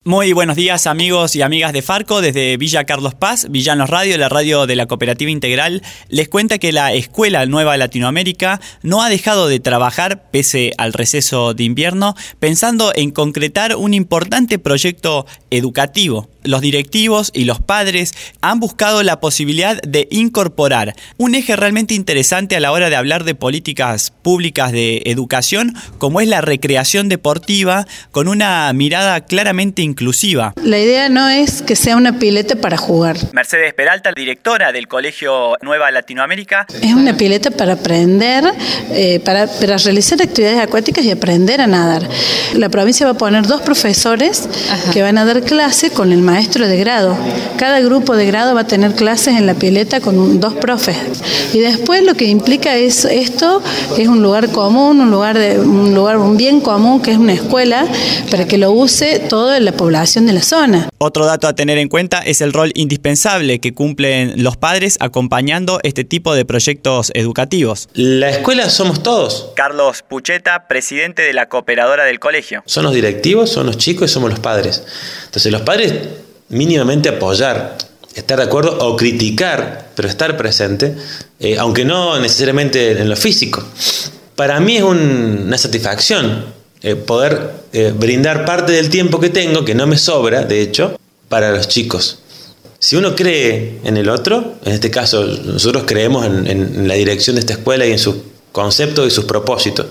Muy buenos días, amigos y amigas de Farco. Desde Villa Carlos Paz, Villanos Radio, la radio de la Cooperativa Integral, les cuenta que la Escuela Nueva Latinoamérica no ha dejado de trabajar pese al receso de invierno, pensando en concretar un importante proyecto educativo. Los directivos y los padres han buscado la posibilidad de incorporar un eje realmente interesante a la hora de hablar de políticas públicas de educación, como es la recreación deportiva, con una mirada claramente inclusiva. La idea no es que sea una pileta para jugar. Mercedes Peralta, directora del Colegio Nueva Latinoamérica. Es una pileta para aprender, para realizar actividades acuáticas y aprender a nadar. La provincia va a poner 2 profesores que van a dar clase con el maestro de grado. Cada grupo de grado va a tener clases en la pileta con 2 profes. Y después lo que implica es esto, es un lugar común, un bien común, que es una escuela, para que lo use toda la población de la zona. Otro dato a tener en cuenta es el rol indispensable que cumplen los padres acompañando este tipo de proyectos educativos. La escuela somos todos. Carlos Pucheta, presidente de la cooperadora del colegio. Son los directivos, son los chicos y somos los padres. Entonces los padres mínimamente apoyar, estar de acuerdo o criticar, pero estar presente, aunque no necesariamente en lo físico. Para mí es una satisfacción poder brindar parte del tiempo que tengo, que no me sobra, de hecho, para los chicos. Si uno cree en el otro, en este caso nosotros creemos en la dirección de esta escuela y en sus conceptos y sus propósitos.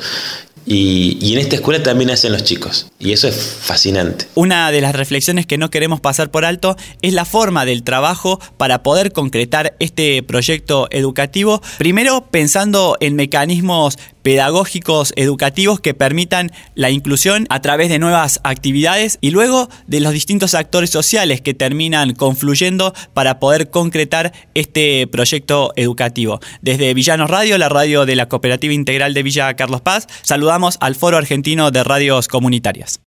Y en esta escuela también hacen los chicos. Y eso es fascinante. Una de las reflexiones que no queremos pasar por alto es la forma del trabajo para poder concretar este proyecto educativo. Primero, pensando en mecanismos pedagógicos educativos que permitan la inclusión a través de nuevas actividades, y luego de los distintos actores sociales que terminan confluyendo para poder concretar este proyecto educativo. Desde Villanos Radio, la radio de la Cooperativa Integral de Villa Carlos Paz, saludamos al Foro Argentino de Radios Comunitarias.